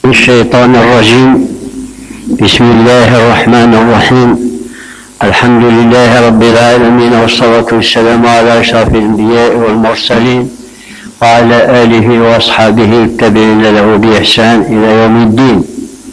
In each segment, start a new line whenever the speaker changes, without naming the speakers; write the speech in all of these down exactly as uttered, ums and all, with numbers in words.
الشيطان الرجيم. بسم الله الرحمن الرحيم. الحمد لله رب العالمين، والصلاة والسلام على أشرف الأنبياء والمرسلين وعلى آله وأصحابه التابعين له بإحسان إلى يوم الدين.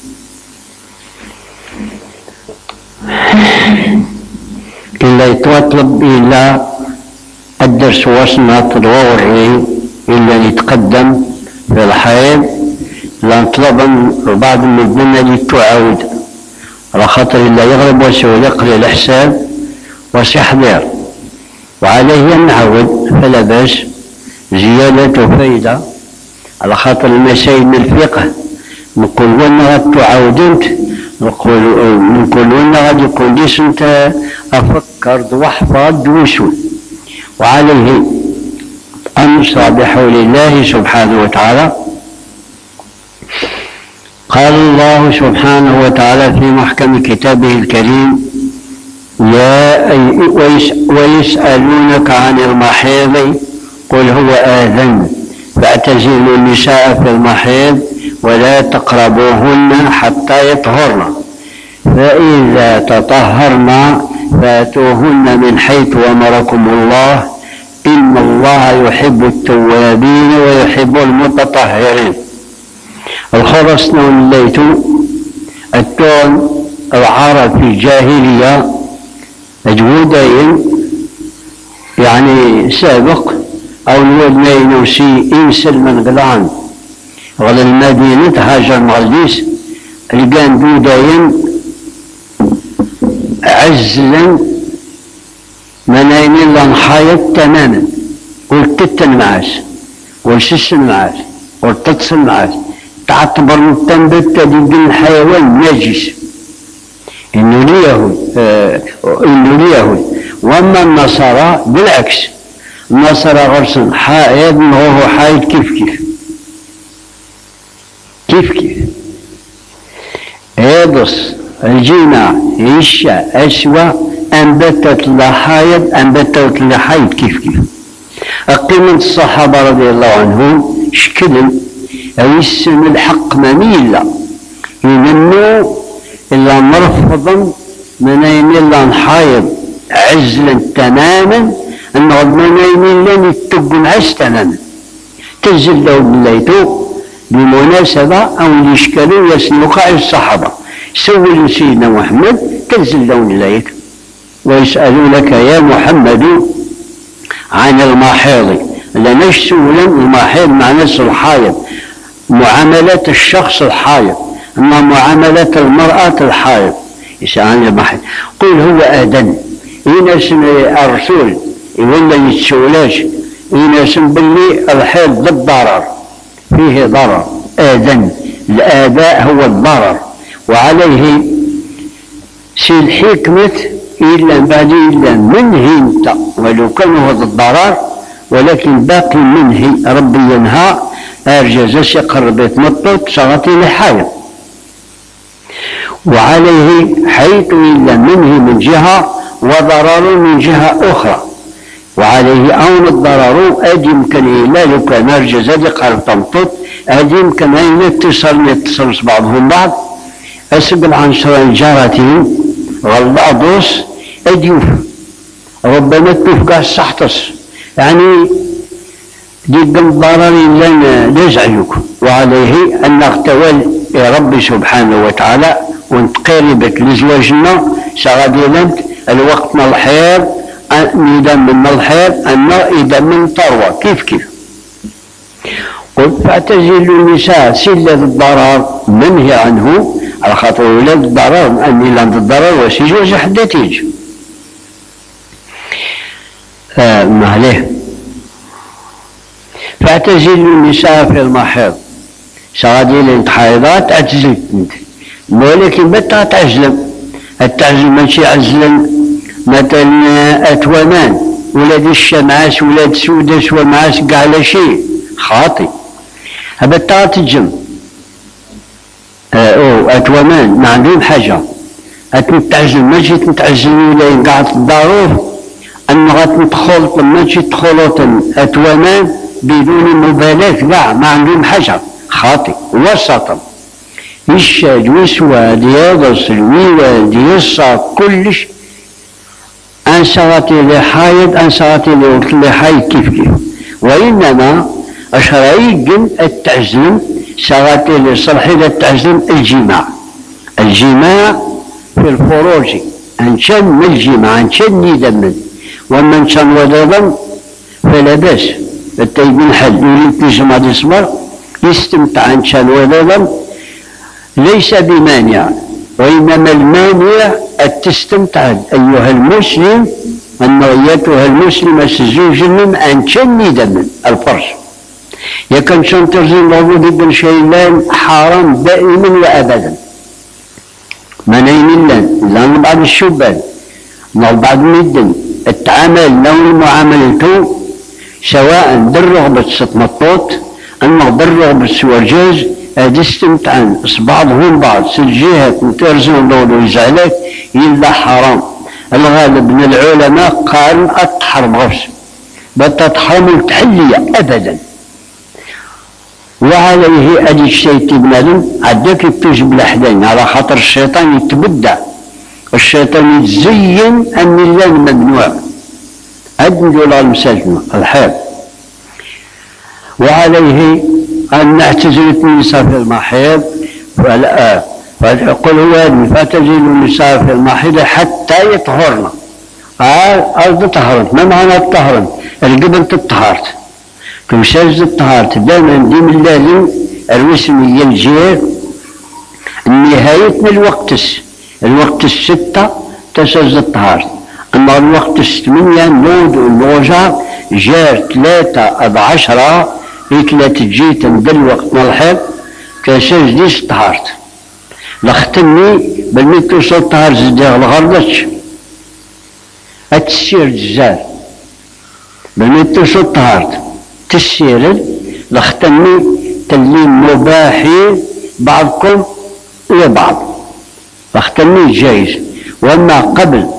إلا يتطلب إلا الدرس وصلنا تدوري إلا نتقدم في الحياة، لا نطلب بعض من البنى اللي تعاود على خاطر إلا يغرب وسهل يقري الحساب وسيحضر، وعليه نعود فلا بأس زيادة فايدة على خاطر المسائل من الفقه. نقول وانا غاد تعاود انت، نقول نقول وانا غادي يكون ليش انت افكر واحفظ دوسول، وعليه ان نشرع بحول الله سبحانه وتعالى. قال الله سبحانه وتعالى في محكم كتابه الكريم: يا ويسألونك عن المحيض قل هو آذن فاعتزلوا النساء في المحيض ولا تقربوهن حتى يطهرن، فإذا تطهرن فاتوهن من حيث أمركم الله إن الله يحب التوابين ويحب المتطهرين. الخرس نون الليتو التون العرب في الجاهلية أجودين يعني سابق أو نود نينوسي إنسل من غلان غل المدينة هاجر مغليس لقان دودين عزلا مناينين لنحايط تماما، والتتن معاش والسسن معاش والتتصل معاش، تعتبر التنبت دي الحيوان نجس إنه ليهود آه إنه ليهود. وأما النصارى بالعكس، النصارى غرسن حائض وهو حائض كيف كيف كيف كيف يدص الجماع عشاء أسوى أنبتت لحائض أنبتت لحائض كيف كيف. أقيمة الصحابة رضي الله عنهم شكل يسم الحق مميلة ينمو إلا مرفضا منين إلا نحايض عزلا تماما أنه منين لن يتقن عز تماما تنزل له بالليتو بمناسبة أو الإشكالية يسنقع الصحابة سول سيدنا محمد تنزل له الليل ويسألونك يا محمد عن المحيض، لنش سولا المحيض مع نفس الحائض معاملة الشخص الحائض، أما معاملة المرأة الحائض يسأل المحيض. قل هو آذن إن اسم الرسول ولا يتسولاش إن اسم باللي الحيض بالضرر فيه ضرر، آذن الآذاء هو الضرر، وعليه سي الحكمة إلا بعد إلا منهي انت ولو كان هذا الضرر، ولكن باقي منهي ربي ينهى أرجز سيقرب يتمطط صغتي لحايض، وعليه حيث إلا منهي من جهة وضرر من جهة أخرى، وعليه أون الضرر أد يمكن إلا لو كان أرجز يقرب تمطط أد يمكن أن يتصل يتصل بعضهم بعض أسبل عن شرين جارتين غلعضوس أديوف ربما تفقع السحتس يعني جدا ضرر لن يزعجك، وعليه أن نغتول ربي سبحانه وتعالى ونتقربك لزواجنا سغادي الوقت من الحير إذا من الحير أن إذا من طروة كيف كيف. قل فاعتزلوا النساء سلة الضرر منهي عنه على خاطر ولاد الضرر أني لند الضرر وسيجوز حتى تيجي آه ما عليه. فاعتزلوا النساء في المحيض سغادي للحيضات اعتزلت انت، ولكن متى تعزلم التعزل ماشي عزلا مثلا اتوامان ولاد الشمعاس ولاد سودس ومعاس كاع على شيء خاطئ هذا تاتجم او اتوامان ما عندهم حاجه اتنتعزل ماشي تنتعزل ولا قاعد الضروف ان غتدخل ماشي تدخلوا اتوامان بدون مبالاه كاع ما عندهم حاجه خاطئ وسطا الشاد وسواد يضص الويواد يصا كلش أنسغتي لحايد أنسغتي لحايد كيف كيف. وإنما أشرايق التعزم سغتي لصلحي التعزم الجماع. الجماع في الفروج أنشن من الجماع أنشن يدمن، ومن شن وضضا فلا بأس. التيبين حد يريد تجمع الإصبر يستمتع أنشن وضضا ليس بمانع، وإنما المانع التستمتع أيها المسلم أن أيتها المسلمة سزوج من أنشن يدمن الفرج. يكن شن ترزين موجود ابن شيلان حرام دائما وأبدا. منين اللان لأن بعض الشبان من بعض المدن التعامل لون معاملته سواء بالرغبة ستمطوط أما بالرغبة سوارجاز هذا استمتعن بعضهم بعض سجيهات مترزون دولو يزعلك إلا حرام. الغالب من العلماء قال أتحرم غفص بتتحرم التحلية أبدا. وعليه أدي الشيء تبنادم عداك يتجب الأحدين على خاطر الشيطان يتبدع، الشيطان يتزين أن الله ممنوع. هاد نقول المساجن الحال. وعليه أن نعتزل النساء في المحيض فلا فقل هو فاعتزلوا النساء في المحيض حتى يطهرن. قال أرض طهرت. ما معنى الطهرت؟ القبل تطهرت تمساز الطهارة دائما ديم اللازم الوسمية الجير نهاية من الوقت الوقت الستة تساز الطهارة. أما الوقت الثمانية نود والنوجة جار ثلاثة أب عشرة ثلاثة جيت من الوقت نلحق تساز ديس الطهارة. لختني بالميت توصل الطهارة زدها الغردش التسير الجزار بالميت توصل الطهارة تسير لختني تلين مباحي بعضكم لبعض لختني جايز. واما قبل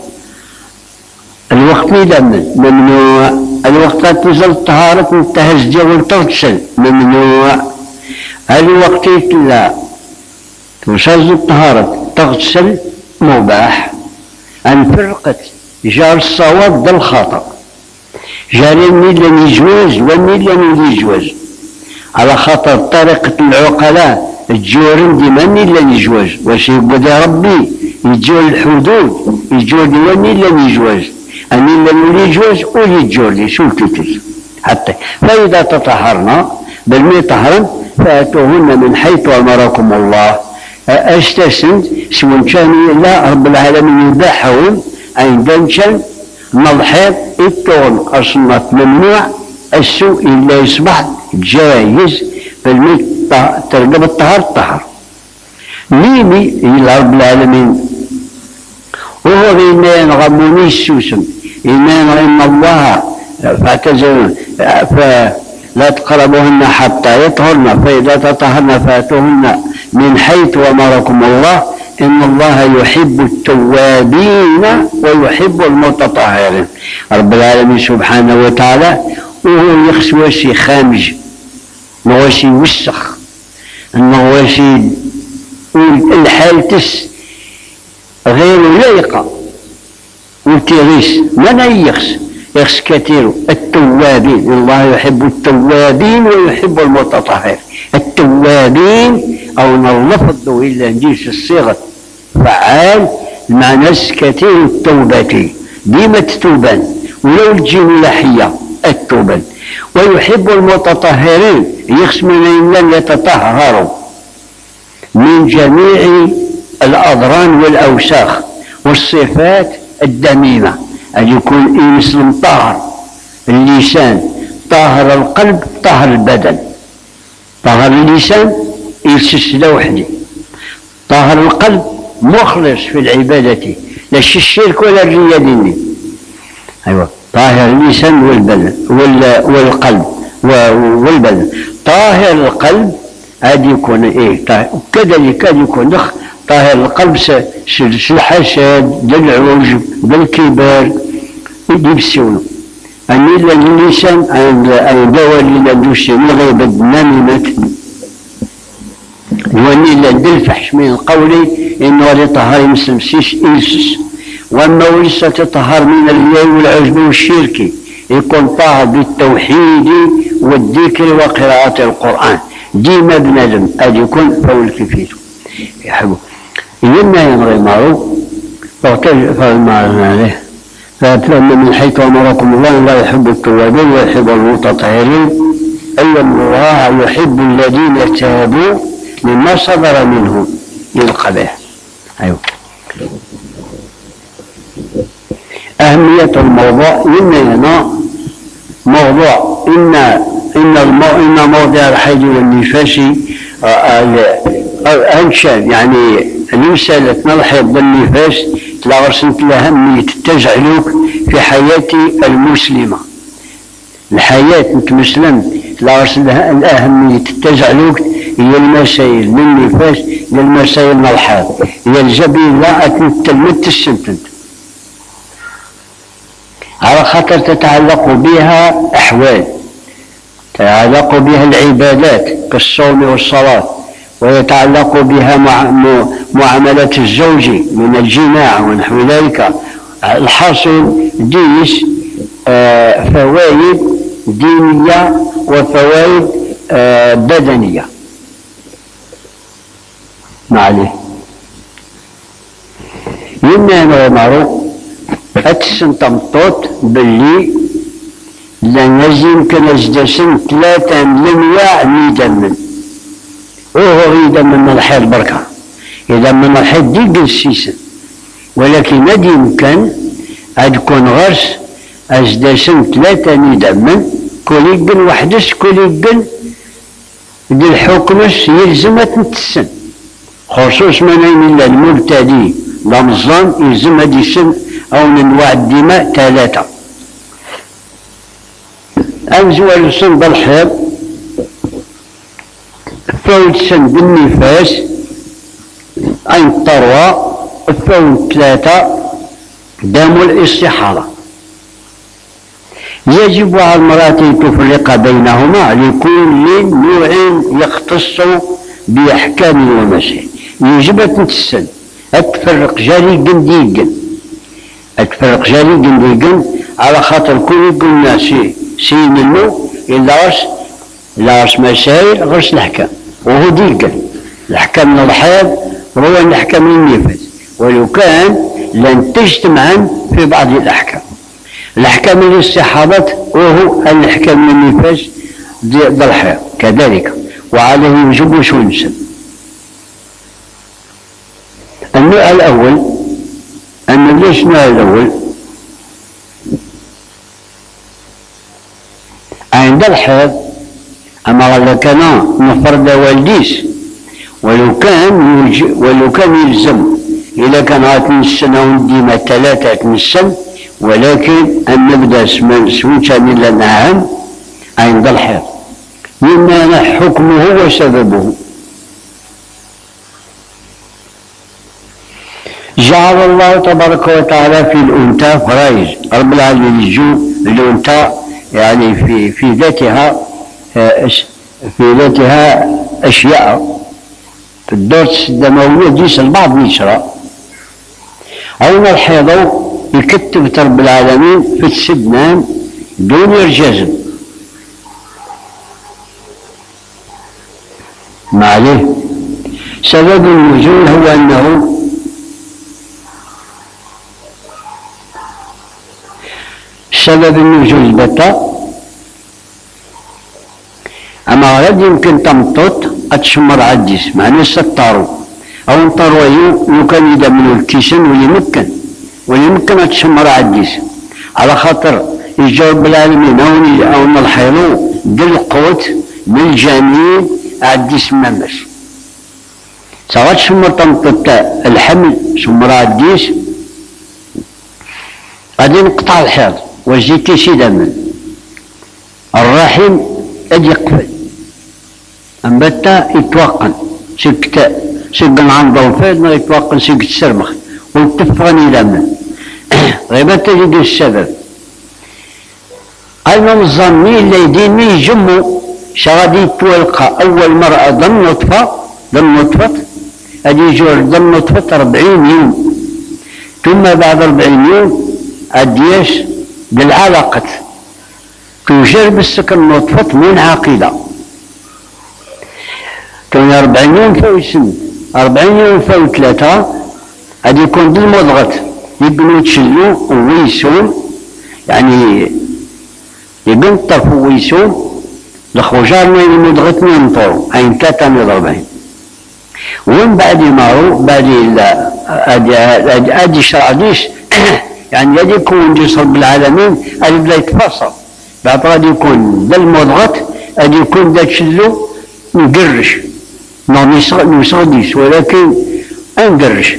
الوقت يدمن ممنوع. الوقت تنزل الطهارة انتهز جول تغسل ممنوع. الوقت لا توصل الطهارة تغسل مباح. ان فرقت جار الصواب بالخطأ جاري مين لم يجوز ومين لم يجوز على خاطر طريقة العقلاء الجورن ديما مين لم يجوز واش يبدا ربي يجول الحدود يجول ومين لم يجوز أمين لم يجوز ويجول لي شو كتير حتى. فإذا تطهرنا بالمي طهرن فأتوهن من حيث أمركم الله. أستسند سواء كان لا رب العالمين يباحهم أين دنشن نضحك التون أصنف ممنوع السوء إلا يصبح جايز بالميت ترقب الطهر الطهر ميمي إلى رب العالمين وهو بإنان غموني السوسم إنان إن الله فاعتزلون فلا تقربوهن حتى يطهرن فإذا تطهرن فاتوهن من حيث أمركم الله إن الله يحب التوابين ويحب المتطهرين. رب العالمين سبحانه وتعالى وهو يخس واشي خامج نواشي وسخ نواشي الحالتس غير لايقة والتغيس من يخس يخس كثير. التوابين الله يحب التوابين ويحب المتطهرين. التوابين أو نلفظ إلا نجيش الصيغة فعال معنى كثير التوبة ديما تتوبان ولو الجين لحية التوبان. ويحب المتطهرين يخسمون لن يتطهروا من جميع الأضران والأوساخ والصفات الدميمة أن يكون المسلم طاهر اللسان طاهر القلب طاهر البدن. طاهر اللسان يلسس لوحدي طاهر القلب مخلص في العبادة لا الشرك ولا الرياء ديني. أيوة طاهر اللسان والبدن والقلب والبدن. طاهر القلب هذا يكون إيه طاهر كذلك هذا يكون دخ طاهر القلب الحسد بالعجب بالكبار يجيب السونو أن إلا اللسان أن دول إلى دوشي من غيبة نميمة يوني إلا ندلفحش من قولي إنه غادي طهر مسلم سيش إلسس، وأما ولسه تطهر من الرياء والعجب والشرك يكون طاهر بالتوحيد والذكر وقراءة القرآن ديما بنادم أدي يكون فول كفيته يحبه إنما ينغي معروف فالمعنى عليه فأتلم من حيث أمركم الله لا يحب التوابين ويحب المتطهرين، أي الله يحب الذين تابوا مما صدر منهم من القبائح. أيوه. أهمية الموضوع إن هنا موضوع إن إن إن موضع الحيض والنفاس أنشان يعني رسالة الحيض والنفاس لا رسمت لها أهمية تجعلوك في حياة المسلمة. الحياة كمسلم لا رسمت لها الأهمية تجعلوك هي المسائل من النفاس هي المسائل من الحيض هي الجبيلة أتمت السنتنت على خاطر تتعلق بها أحوال تتعلق بها العبادات كالصوم والصلاة، ويتعلق بها معاملة الزوج من الجماع ونحو ذلك. الحاصل ديس آه فوائد دينية وفوائد آه بدنية معليه. يمنا معروف أتسن تمطوط باللي لن يمكن أجدسن ثلاثة لمياء ميدمن وهو يدمن الحيض بركة يدمن الحيض دي قلسيسن، ولكن ما يمكن أدكون غرس أجدسن ثلاثة ميدمن كوليقن وحدس كوليقن دي الحكمس يلزمت نتسن خصوص من إلا المبتدي رمضان يلزم هذه السن أو من أنواع الدماء ثلاثة. أنزوال السن بالحيض فوت سن بالنفاس أين الطروة فوت ثلاثة دم الاستحاضة. يجب على المرأة أن تفرق بينهما لكل نوع يختص بأحكام ومسائل. يجب أن تتسن أتفرق جاري قنديقن أتفرق جاري قنديقن على خاطر كل قلنا سي سي منه إلا رس إلا رس مسائل غرس الأحكام وهو ديقن الأحكام من الحيض هو الأحكام من النفاس، ولو كان لن تجتمعا في بعض الأحكام. الأحكام من الاستحاضة وهو الأحكام من النفاس ضد الحيض كذلك، وعليه يجب شو نسب. النوع الأول أن ليش النوع الأول عند الحيض أما إذا كان نفرد والديس ولو كان يج... ولو كان يلزم إذا كان غاتنسن أو ديما ثلاثة تنسن، ولكن أن نبدأ سويتشا من الأهم عند الحيض مما حكمه وسببه. جعل الله تبارك وتعالى في الأنثى فرايز رب العالمين يجو الأنثى يعني في في ذاتها في ذاتها أشياء في الدورة الدموية ديس البعض يشرى أين الحيض يكتب رب العالمين في السدنان دون الجزم ما عليه. سبب النزول هو أنه سبب النزول بتا أما غد يمكن تمطط أتشمر عديس معنى ستارو أو انطرويو يمكن إذا من الكيسن وليمكن وليمكن أتشمر عديس على خاطر يجاوب العالمين أو نلحيلو بالقوت بالجميل عديس ممس سواء تشمر تمطط الحمل شمر عديس غادي نقطع الحيض وزيتي سيدا من الرحم أد يقفل أنبتا يتوقن سكت سجن عن ضوفات ما يتوقن سكت سرمخ والتفغني لمن غيبا تجد السبب أيضا الظني اللي يدين من يجمو شغادي تولقى أول مرأة ضم نطفة ضم نطفة أدي جور ضم نطفة أربعين يوم، ثم بعد أربعين يوم أديش بالعلاقة تجرب السكن نطفة منعقدة، كون أربعين يوم فوق سن أربعين يوم فوق ثلاثة أدي يكون بالمضغة يبنوا يتشلوا ويسون، يعني يبن طرف ويسون الخرجان من المضغة ينطروا عين ثلاثة من أربعين، ومن بعد يمارو بعد أدي أدي شرعديش يعني غادي يكون جسر بالعالمين غادي بلا يتفاصل، بعد غادي يكون ذا المضغة غادي يكون ذا تشلو نقرش نصغديش ولكن انقرش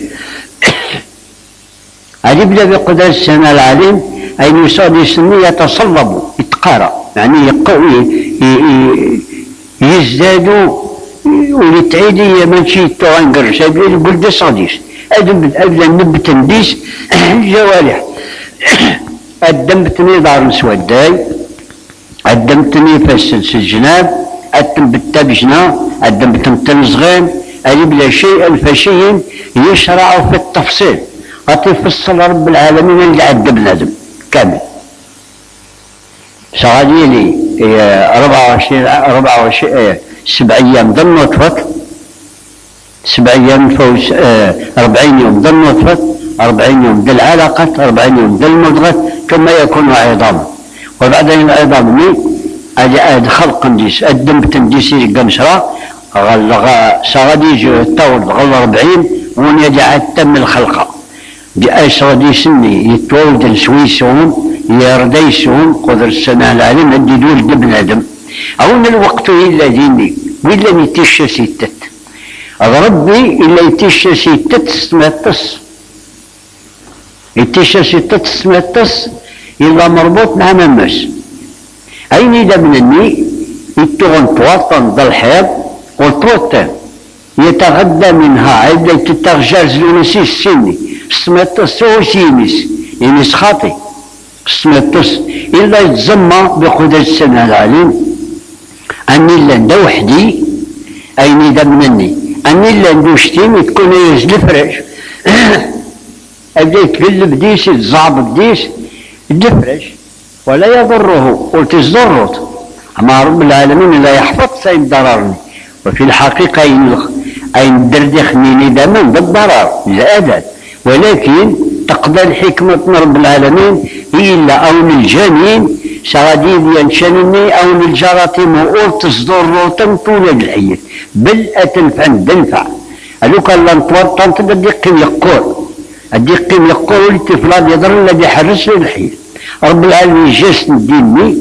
غادي يبدا بقدرة السماء العليم أي يصغديش يتصلب يتقارى يعني يقوي يزدادوا ولتعيدي ماشي تو انقرش يقول ده صغديش أبدا نبت نديس الجوارح الدمتني دار مسوداي الدمتني فسلس الجناب الدمت بجنا الدمت تنزغين اللي بلا شيء الفشي يشرع في التفصيل غتفصل رب العالمين اللي عد بنادم كامل شغالي لي أربعة وعشرين أربعة وعشرين سبع أيام ضمن نطفة سبع أيام فوز أربعين يوم ضمن نطفة أربعين يوم ذي العلاقة أربعين يوم ذي المضغة ثم يكون عظاما، وبعدين العظام مي أجي خلق نديس الدم تنديس قنشرة غلغ سغدي الطول غل أربعين ون يجعل تم الخلقة دي أي سغدي سني يتولد السويسون يرديسون قدر السماء العليم هدي دول دبن آدم أون الوقت إلا ديني وإلا نتيش ستة ربي إلا يتيش ستة سمتس يتيش ستة سمتس إلا مربوط مع ممس أين إذا منني يتغن توطن ذا الحيض والتوطن يتغدى منها عيدا تتغجرز لونسي السني سمتس هو سيمس يمس خاطي سمتس إلا يتزمى بقدرة السماء العليم أني إلا ندى وحدي أين إذا منني أني إلا ندوشتيم تكون يزل فرش أبدا يتقلب ديس يتزعب ديس يدفرش ولا يضره قلت الزرط أما رب العالمين لا يحفظ سيد ضررني، وفي الحقيقة أين دردخني دائما بالضرر زادت، ولكن تقضى الحكمة رب العالمين هي إلا أون الجنين شغاديد ينشنني أون الجراثيم وقلت الزرط تولد الحية بل أتنفع تنفع ألوك الله نتورطن تبدي قيم يقول أدي قيم يقول الطفلان يضر الذي حرس الحية رب العالمين جسم ديني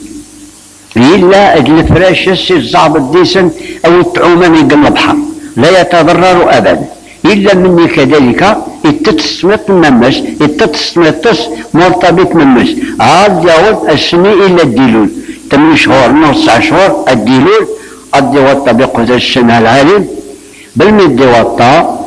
إلا الفراش الصعب الديسن أو الطعومان يقل بحر لا يتضرر أبدا إلا مني كذلك التتسمت ممش التتسمتس مرتبط ممش عاد يعود السنة إلا الديلول ثمان شهور نص شهور الديلول قد يوطى بقدر السماء العالم بالمد يوطى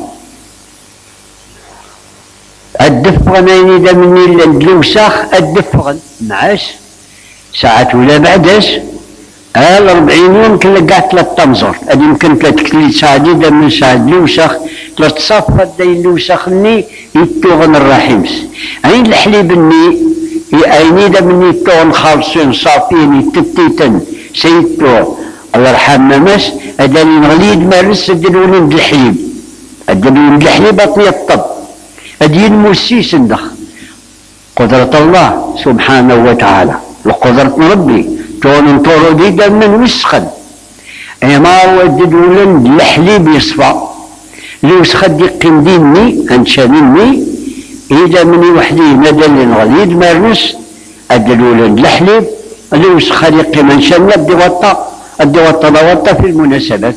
الدفغن أين إذا مني إلا الوساخ الدفغن معاش ساعات ولا بعداش آل أربعين يوم كلا قاع ثلاث تمزر هذه يمكن ثلاث ساعات إذا من ساعة الوساخ ثلاث صفات داين الوساخ ني يتوغن الرحيمس أين الحليب الني أين إذا مني يتوغن خالصين صافين يتتيتن سيتو الله يرحم ماماس هذا اللي نغليد مارس الدلولين بالحليب الدلولين بالحليب أطني الطب هذه المسيس ندخ قدرة الله سبحانه وتعالى وقدرة ربي تون انطورو ديدا من وسخن اما ودد ولن الحليب يصفى الوسخن دي قنديني انشانيني اذا مني وحدي مدل غليد مارنس ادل ولن الحليب الوسخن يقيم انشان ادي وطا ادي وطا وطا في المناسبات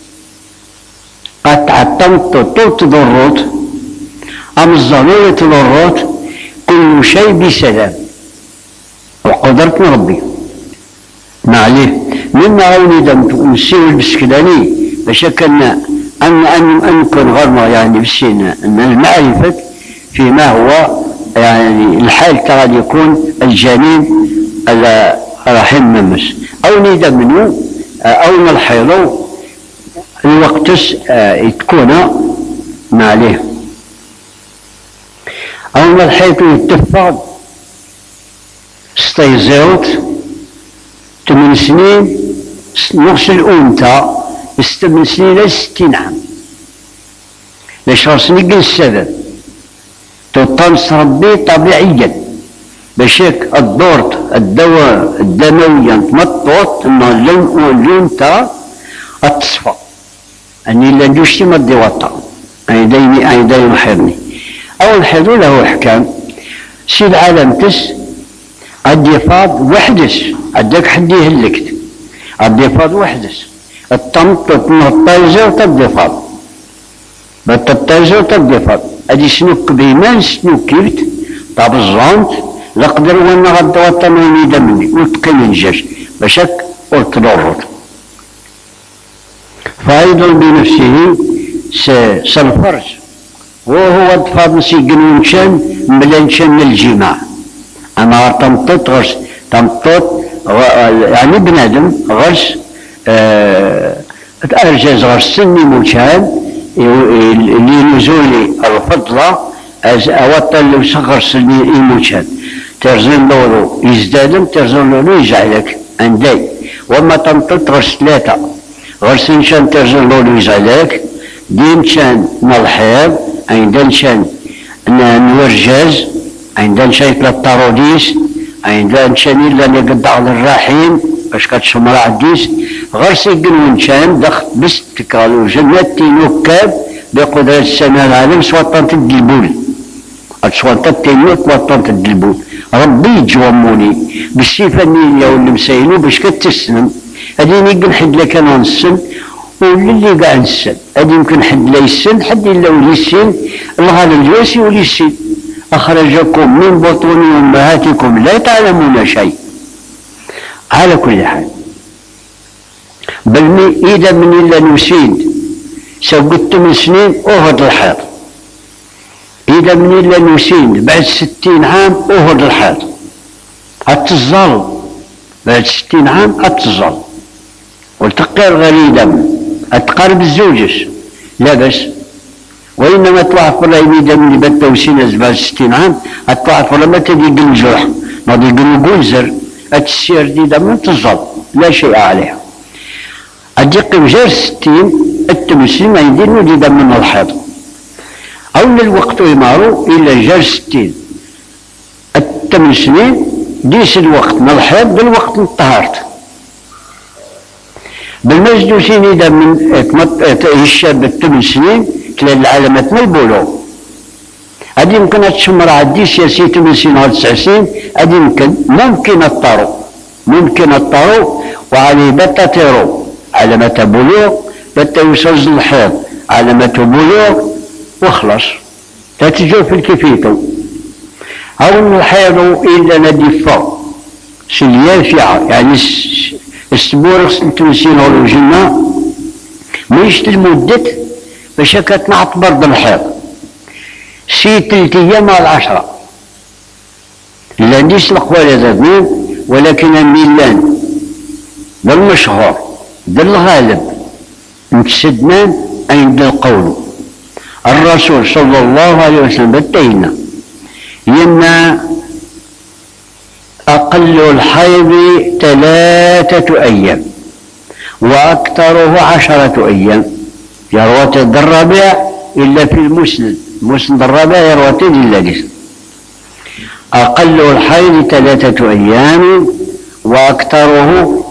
قد عطمت طوت ضروت ام الضرورة ضروت كل شيء بسلام وقدرت ربي معليه مما عوني دمت نسير البسكلاني بشكلنا أن أن أنكن غرمة يعني بسينا أن المعرفة فيما هو يعني الحال قد يكون الجنين على رحم ممس أو ندمنو أو الحيض الوقت تكون ما عليه. أو ما الحيط يتفض ستيزيوت ثمان سنين نفس الأنثى ثمان سنين إلى ستين عام باش خاصني يقل السبب تطنس ربي طبيعيا باش هيك الدورة الدواء الدموية تمطط انه الأنثى التصفى اني لا ندوشتي ما دي وطا اي دايمي اي دايما حيرني. اول حيض له احكام سي العالم تس الضفاد وحدس عندك حد يهلكت الضفاد وحدس التمطط من الطيزة وتالضفاد بالتطيزة وتالضفاد ادي سنوك بيمان سنوك كيفت طاب الزونت لقدر وانا غدا وطنوني دمني وتقيم الجيش بشك قلت ضرر فايضا بنفسه سالفرج وهو ضفاد نسي قنونشان ملانشان الجماع اما تمطط غرس تمطط يعني بنادم غرس اه ارجاز غرس سني موشان اللي نزولي الفضلة اوطن لو صغر سني موشان ترزن لولو يزدادم ترزن لولو يجعلك عندي وما تمطط غرس ثلاثة غرس نشان ترزن لولو يجعلك دين شان ملحيض عندن شان نورجاز عندن شان الطاروديس عندن شان إلا اللي قد على الراحين باش كتشمر عديس غرس يقنون شان دخل بس تكالو جنات تينوكاب بقدرة السماء العالم سوطنت الدلبول سوطنت تينوك وطنت الدلبول ربي يجوموني بالسيفة النيلية واللي مسايلو باش كتسلم هذه يمكن حد لك انا نسن واللي قاعد نسن هذه يمكن حد لا يسن حد الا ولي يسن الله الجواسي ولي يسن اخرجكم من بطون امهاتكم لا تعلمون شيء. على كل حال بل اذا من الا نسيد سوقت من سنين اهد الحيض اذا من الا نسيد بعد ستين عام اهد الحيض اتظل بعد ستين عام اتظل والتقير غريدا اتقارب الزوجس لا بس وانما توعفر لا يميدا من اللي بتوسين بعد ستين عام اتوعفر ما تدي قنجوح ما دي قنجوزر اتسير دي دم تظل لا شيء عليها اديق بجار ستين التمسين ما يدير دي دم من الحيض او للوقت يمارو الى جار ستين التمسين ديس الوقت من الحيض بالوقت انطهرت بالمجدوسين إذا من الشاب الثمان سنين تلاقي العلامات من البلوغ هذه يمكن تشمر عديس يا سي ثمان سنين أو تسع سنين هذه يمكن ممكن الطارو ممكن الطارو وعليه بتا تيرو علامات بلوغ بتا يوصل الحيض علامات بلوغ وخلص تتجو في الكفيتو أو الحيض إلا ندفع سليافعة يعني السبور غسل تمسين ولو جنة ميش المدة باش كتنعط برد الحيض سي تلت ايام على العشرة لا نديس القوالة ذاتنين ولكن الميلان بالمشهور بالغالب نتسدمان عند القول الرسول صلى الله عليه وسلم بتينا يما أقل الحيض ثلاثة أيام وأكثره عشرة أيام يروى الرابع إلا في المسند مسند الرابع يروى إلا جسم أقل الحيض ثلاثة أيام وأكثره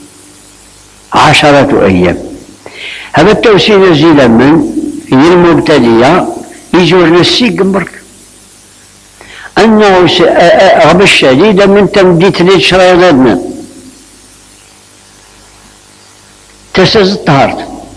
عشرة أيام. هذا التوسين زيلا من هي المبتدئة يجور نسيق برك أنه غب الشديد من تمديت لي شرايطنا تسز الطهارت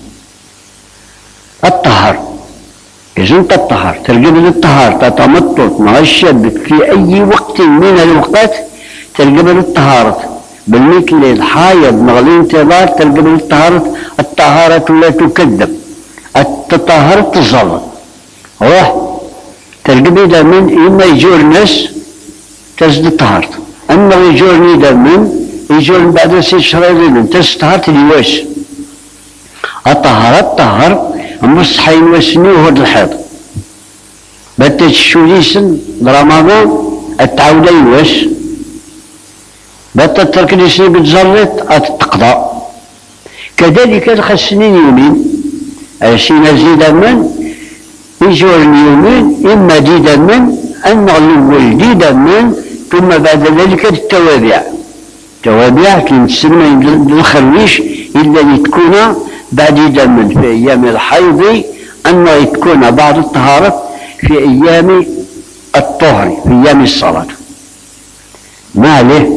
الطهر إذن تطهر ترجم للطهار تتمطط مع الشاب في أي وقت من الوقت ترجم للطهارة بالمثل الحايض مغلي انتظار ترجم للطهارة الطهارة لا تكذب التطهر تظل روح ترجم إذا من إما يجور ناس تزد الطهارة أما يجورني إذا من يجور بعد ست شهور تزد الطهارة اليواش الطهارة الطهر مصحين وسني وهد الحيض بات تشوليسن رمضان التعودين واش بات ترك ليسن بتزلط أتقضى كذلك الخسنين يومين عشرين زيدا من يجور اليومين إما ديدا من النغلو ديدا من ثم بعد ذلك التوابع التوابع كي تسمى الخرويش إلا لتكون بعد دم في أيام الحيض أنه تكون بعض الطهارة في أيام الطهر في أيام الصلاة ما عليه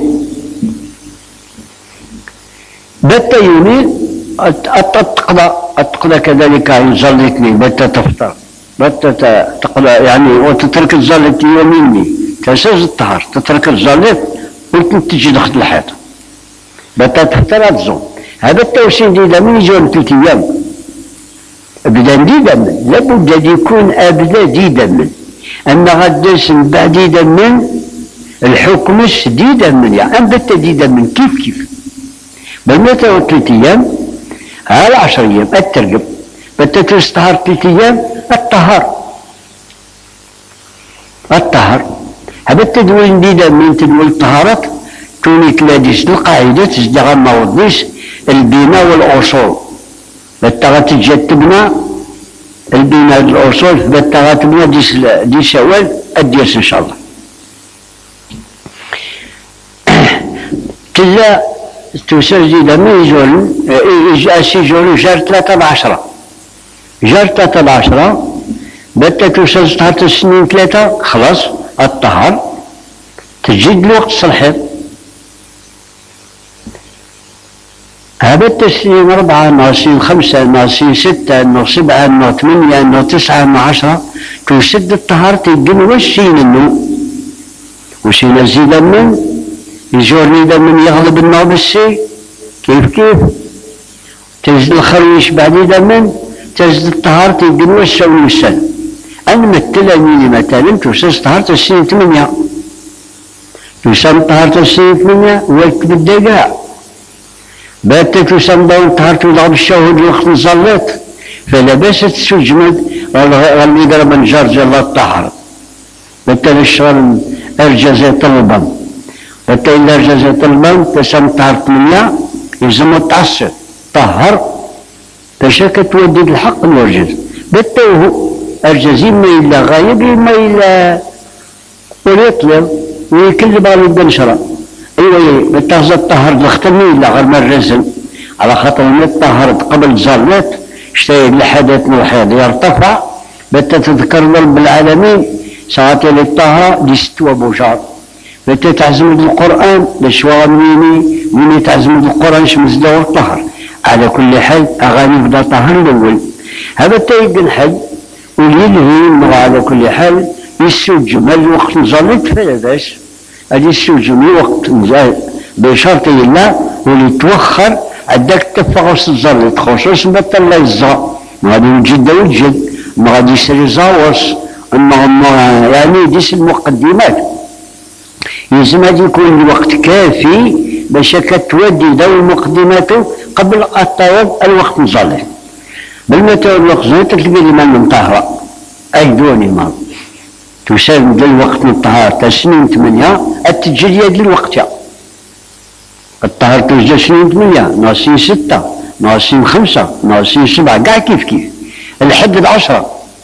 بات يومين التقضى التقضى كذلك يصلي اثنين بات تفطر بات تقضى يعني وتترك الزلط يومين تساز الطهر تترك الزلط وتجي دخل الحيض بات تفطر تزوم هذا التوسين ديدا من يجون ثلاث ايام ابدا ديدا من لابد ان يكون ابدا ديدا من اما غادرس من بعد ديدا من الحكم ديدا من يعني انبت ديدا من كيف كيف بل متى ثلاث ايام على عشر ايام الترقب بتا تستهر ثلاث ايام الطهر الطهر هذا التدوين ديدا من تدوين الطهارات توني تلاديس القاعده تزدغ ما وضيس البناء والاصول بتا تجي تبنى البناء والاصول بتا تبنى ديس دي شوال اديس ان شاء الله كلا تسجل من يجون يجي يجون جار ثلاثة بعشرة جار ثلاثة بعشرة بتا تسجل تحت السنين ثلاثة خلاص الطهر تجد الوقت صلحت هذا التسليم أربعة ناقصين خمسة ناقصين ستة ناقص سبعة ناقص ثمانية ناقص تسعة ناقص عشرة تسد الطهارة تجن وشين منه وشين زيد من يجورني دا من يغلب النار بالسي كيف كيف تجد الخرويش بعد دا من تجد الطهارة تجن وشين والسنة أنا مثلني مثلا تسد طهارة السنة ثمانية تسد طهارة السنة ثمانية وقت بالدقاء بات تسمى طهرت وضع بالشهود وقت نصليت فلا باس تسجمد غالي يضرب الجرج الله الطهر بات الشغل ارجزي طلبا بات إلا ارجزي طلبا تسمى طهرت منها يلزم التعصر طهر فشاك تودي الحق الورجز بات ارجزي ما إلا غايب ما إلا ويطلب ويكلب على البنشرة ايوه بتاخذ الطهر الختمي ولا غير ما الرزل على خاطر من الطهرت قبل زلت اشتهي الحدث الوحيد يرتفع بتا تذكر رب العالمين ساعات للطهرة دي ست وبوشار بتا تعزم القرآن لشوا مني مني تعزم القرآن شمس دور الطهر على كل حال اغاني بدا طهر الاول هذا تايد الحج وليلهي على كل حال يسجم الوقت زلت فلا باس هذه السجن وقت بشرط الله وليتوخر عندك تفغص الزلط خصوصا بات الله يزا ما غادي يوجد وجد ما غادي يسري زاوس اما يعني ديس المقدمات يلزم هذا يكون الوقت كافي باش كتودي ذوي المقدمات قبل الطواب الوقت نزلط بالمتى الوقت زلط تلقى الإمام مطهرة أي دون إمام تساوي ذا الوقت من الطهارة سنين ثمانية التجلية ذا الوقت الطهارة توجد سنين ثمانية ناقصين ستة ناقصين خمسة ناقصين سبعة كاع كيف كيف الحد العشرة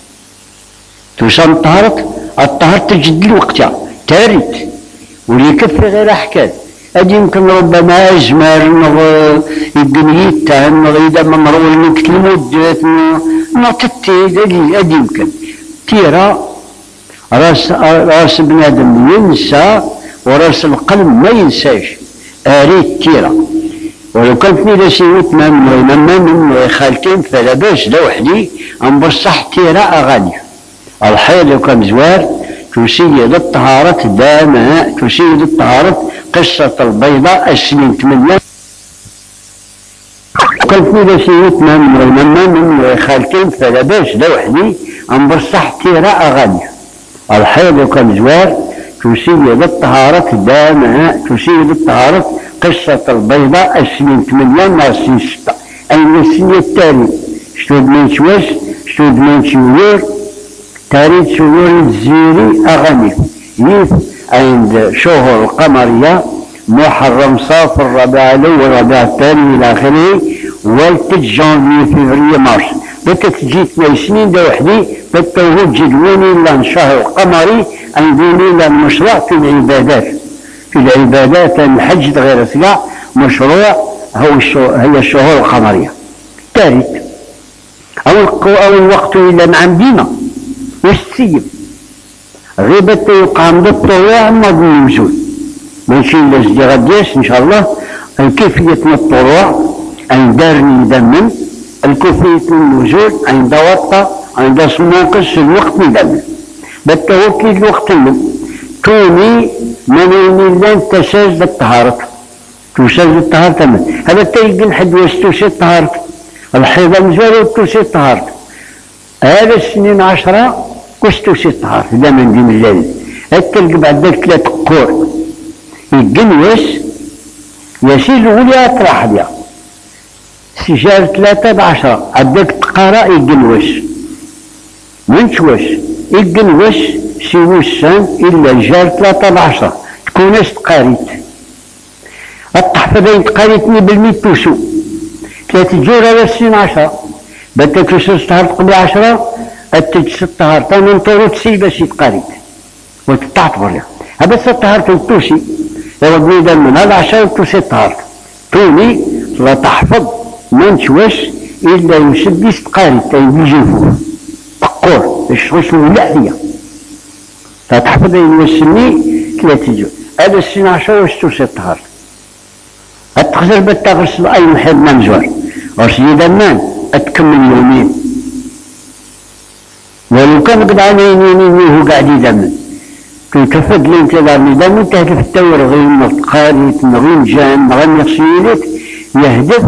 تساوي الطهارة الطهارة تجد الوقت تاريت وليكفي غير أحكام هذه يمكن ربما أزمار الدنيا تاعنا إذا ما مروي من المدة نعطي هذه يمكن تيرا راس راس بنادم ينسى وراس القلب ما ينساش اريد تيرا ولو كانت لي شي وتمام ويمام من خالتين فلا باس لا وحدي ام بصح تيرا اغاني الحيض لو كان زوار تسيد الطهارة داما تسيد الطهارة قصة البيضاء السنين ثمانية كانت لي شي وتمام ويمام من خالتين فلا باس لا وحدي ام بصح تيرا اغاني الحيض كان زوار تسيد الطهارة دامها تسيد الطهارة قصة البيضاء السنين ثمانية ناقصين ستة أين السنية التالي شتود من شواش شتود من شوير تاريد شوير الزيري أغاني يف عند شهر القمرية محرم صافر ربيع الأول ربيع الثاني إلى آخره والتج جانفي فيفري مارس بتا تجيت لي سنين دا وحدي بتا هو جدوني لان شهر القمري عندوني لان مشروع في العبادات في العبادات الحج غير سلع مشروع هو هي الشهور القمرية. ثالث أول أول وقت إلى نعم دينا والسيب غيبة يقام بالطلوع مضي النزول ماشي إلا غداش إن شاء الله كيفية الطلوع عند دارني دمن الكيفية النزول عند وطة عند سموقس الوقت ندمن بالتوكيد الوقت اللي كوني من الميلان تساز الطهارة تساز الطهارة تمام هذا تيجي حد وستوسي الطهارة الحيضة مزال وستوسي الطهارة هذا السنين عشرة وستوسي الطهارة إذا من دين الليل هتلقى بعد ذلك ثلاث قور يجنوس يسير ولي أطرح بها سجال ثلاثة بعشرة عدك تقارا يجنوس من شوش يجنوس سيوسان إلا جال ثلاثة بعشرة تكون استقاريت التحفظين تقاريتني بالميت توسو ثلاثة جور على السنين عشرة بدا توسو استهارت قبل عشرة التجس الطهارة من طورو تسيبا سي تقاريت وتتعتبر لها هذا الطهارة التوسي لو بنيدا من هذا عشان توسي الطهارة توني لا تحفظ من شوش إلا يسد استقاريت يجيفوه تقور الشوش اللحية فتحفظ يوسني ثلاثة جور هذا السنة عشرة وستوسي الطهارة أتخزر بالتغسل أي محب منزور ورسي دمان أتكمل يومين ولو كان قد عنيني هو قاعد يدمن كي كفد الانتظار ندمن تهدف التورغين القاريت نغنجان نغن يخسيلت يهدف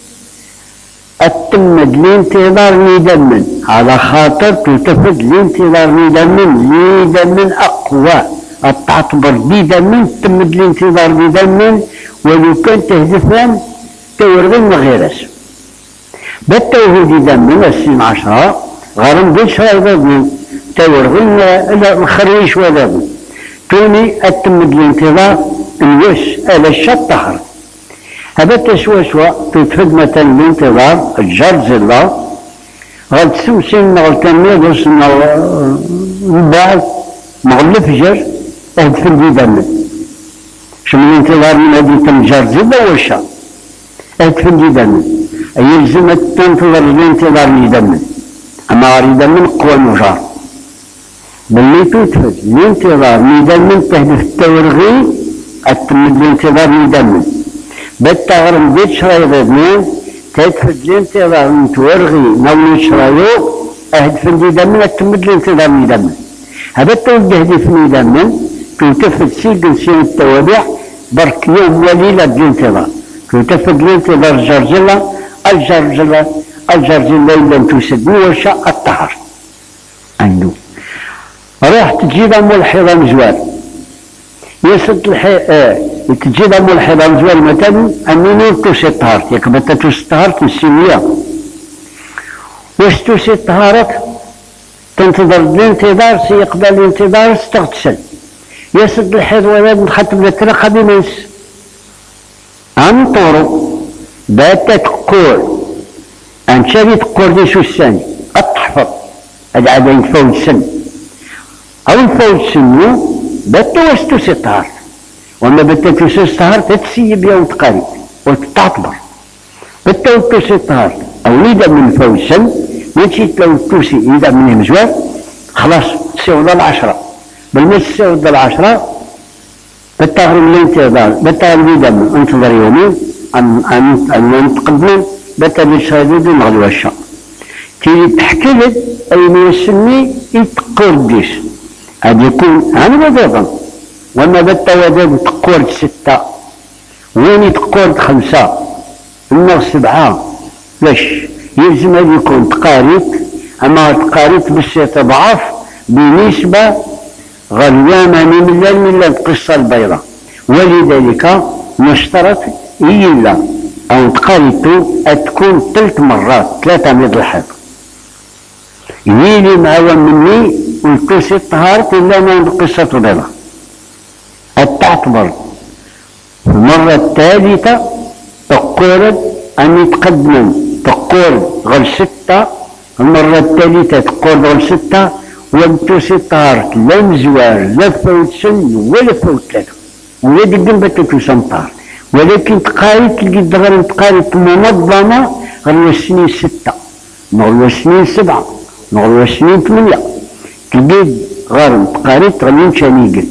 التمد الانتظار ندمن على خاطر تتفد الانتظار ندمن يدمن أقوى التعتبر بيدمن تمد الانتظار بيدمن ولو كان تهدفان تورغين غيرس بالتوهيد دمن السين عشرة غارم بيش هذا تورغين لا خريش وذا توني أتمد الانتظار الوش على الشطحر هذا تسوسوا تتفد مثلا الانتظار الجرز الله غال تسوسين غالتنمي بس بعد مغلف جر أهدف الدمن شنو الانتظار من هذه الجرز الله وشا أهدف الدمن يلزم تنتظر الانتظار يدمن أما يدمن قوى المجار باللي تتفد الانتظار يدمن تهدف التورغي أتمد الانتظار يدمن بالتغرم بيت شراي غيرنين تتفد الانتظار متورغي نولي شرايو أهدف يدمن أتمد الانتظار يدمن هذا التوجه هدف يدمن تتفد سيد سين التوابع برك يوم وليلة الانتظار تتفد الانتظار جرجلة الجرجلة الجرجلة إلا تسدني وشاء الطهر عنده راح تجيبها ملحظة مزوال يسد الحي اه تجيبها ملحظة مزوال مثلا أنني توسي الطهارة يكبت توسي الطهارة السنية واش توسي الطهارة تنتظر الانتظار سيقبل الانتظار استغتسل يسد الحيض ولا نخطب لترقى بمنس عن طرق بات تقول أن شري تقول دي شو الثاني التحفظ هذا عاد ينفوت سن أو ينفوت سنو بات وستوسي الطهارة وما بات توسي الطهارة تتسيب يوم تقارب وتتعتبر بات توسي الطهارة أو إذا من فوت سن ماشي لو توسي إذا من المزوار خلاص تساوي العشرة بالمس تساوي العشرة بالتغرب الانتظار بالتغرب الدم انتظر يومين أن أن أن نتقدم بالتالي الشهادة نغلو الشا كي تحكي لك أي من السني يتقور ديش هذا يكون أنا وذاذا وما بالتوادد تقور ستة وين يتقور خمسة النغ سبعة لاش يلزم هذا يكون تقاريت أما تقاريت بالستة ضعاف بنسبة غليانة من من القصة البيضاء ولذلك نشترط إلا أو تقاريتو تكون ثلاث مرات ثلاثة من الحيض. يلي معاون مني والكوسي طهارت إلا ما قصة بيضة تعتبر المرة الثالثة تقول أن يتقدم تقول غير ستة، المرة الثالثة تقول غير ستة، والتوسي طهارت لا مزوار لا فوت سن ولا فوت ثلاثة ولا دقن بتتوسن طهر، ولكن تقاريت تلقيت غير تقاريت منظمة غير السنين ستة غير السنين سبعة غير السنين ثمانية، تلقيت غير تقاريت غير شانيقل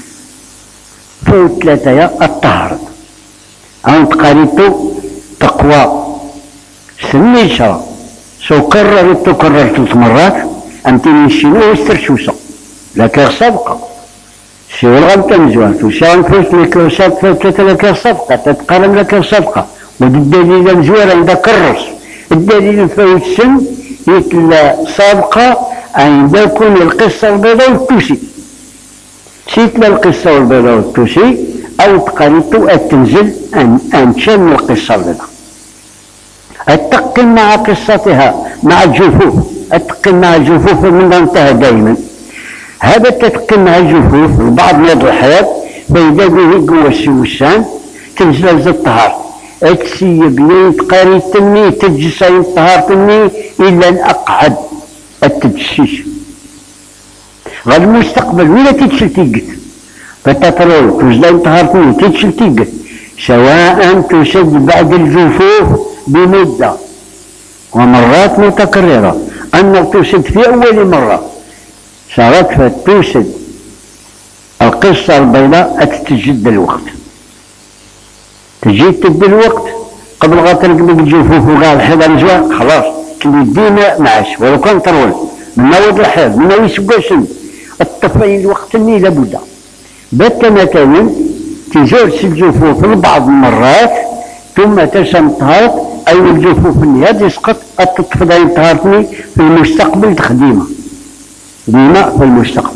فوت ثلاثة يا الطهر أو تقاريتو تقوى سنين شرا سو قررت تكرر ثلاث مرات أنت من الشنو واسترشوسة لك صدقة سوى الغلطة مزوات وساء نفوس لك صدقة ثلاثة لك صدقة تتقرم لك صدقة والدليل مزوار عند كرس الدليل فوت السن يتلا صدقة عند يكون القصة البيضاء والتوسي سيتلا القصة والبيضاء والتوسي أو تقاريتو التنزل أن أنشان القصة البيضاء التقن مع قصتها مع الجفوف، التقن مع الجفوف من انتهى دائما. هذا التتقن مع الجفوف البعض من الحياة فإذا به قوة السوسان تنزل زي الطهار تسيب لي تقاري تني تجسى الطهار تني إلا الأقعد التجسيس غير المستقبل ولا تتشلتيقت فتطرول تزلين طهار تني تتشلتيقت سواء تسد بعد الجفوف بمدة ومرات متكررة، أن تسد في أول مرة صارت فتوسد القصة البيضاء تتجد الوقت تجي تبدي الوقت قبل غاترك بك الجفوف وقال الحيض مزوى خلاص كل دينا معاش ولو كان طرول من نوض الحيض من نوي سن الطفلين الوقت اللي لابد بات مثلا تزور الجفوف لبعض المرات ثم تسم طهارت أي الجفوف اللي هذا يسقط التطفيلين طهارتني في المستقبل تخديمة ديما في المستقبل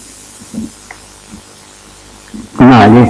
ما عليه.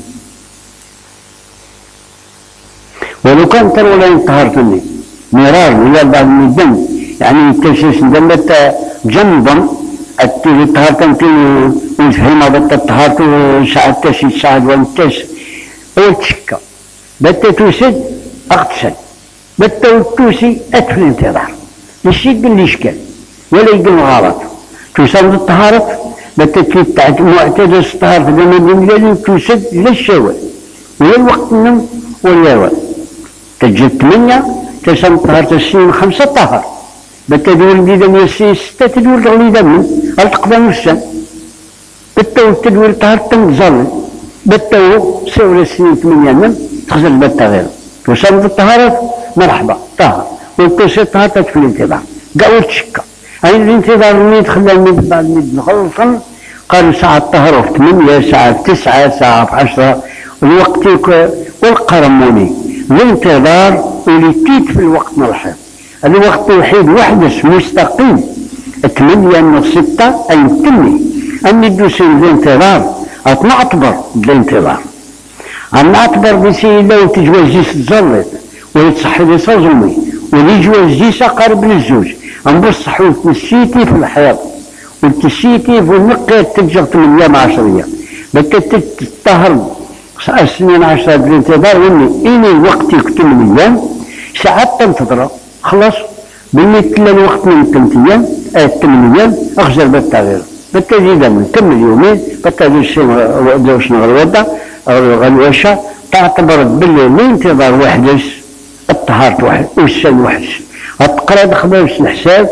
ولو كان ترولين طهارتني مرار ولا بعد من الدم يعني التشيش دمت جنبا التي طهارتني ونفهم هذا الطهارت ساعة تشيش ساعة والتش أو تشكى بتا توسد اغتسل بتا توسي ادخل الانتظار ماشي يقل الاشكال ولا يقل الغلط توصل للطهارة بتا تتعد معتدل الطهارة لما بين توسد للشوال ولا الوقت النوم ولا الوال تجد ثمانية تسمى طهارة السنين خمسة طهر بتا دول ديدا من السنين ستة تدور تغلي دم التقدم السن بتا تدور طهارة تنظل بتا سوى السنين ثمانية نم تغزل بتا غير توصل الطهارة مرحبا طهر والتوسي طهر تدخل الانتظار قاول تشكى هاي الانتظار اللي يدخل المد بعد مد الغلطن قالوا ساعة طهر في ثمانية ساعة تسعة ساعة عشرة الوقت والقرموني الانتظار اللي تيت في الوقت الحيض الوقت الوحيد وحدث مستقيم ثمانية من ستة أي تمي أني دوسي الانتظار أتنعتبر بالانتظار أنعتبر بسي لو تجوز جيس تزلط ويتصحي لي صزمي وليجوز جيس قرب للزوج أنبصح وتنسيتي في الحياة وتنسيتي في النقية تجر ثمانية مع عشرية بكت تطهر السنين عشرة بالانتظار وإني إني الوقت يكتم أيام ساعات تنتظر خلاص بنيت لنا الوقت من ثلاث أيام آه ثمان أيام أخزر بالتغيير بالتجديد من كمل يومين بالتجديد الشيء دوش نغر وضع غلوشة تعتبر بالانتظار وحدش الطهارة واحد والسن وحدش التقرأ دخل الحساب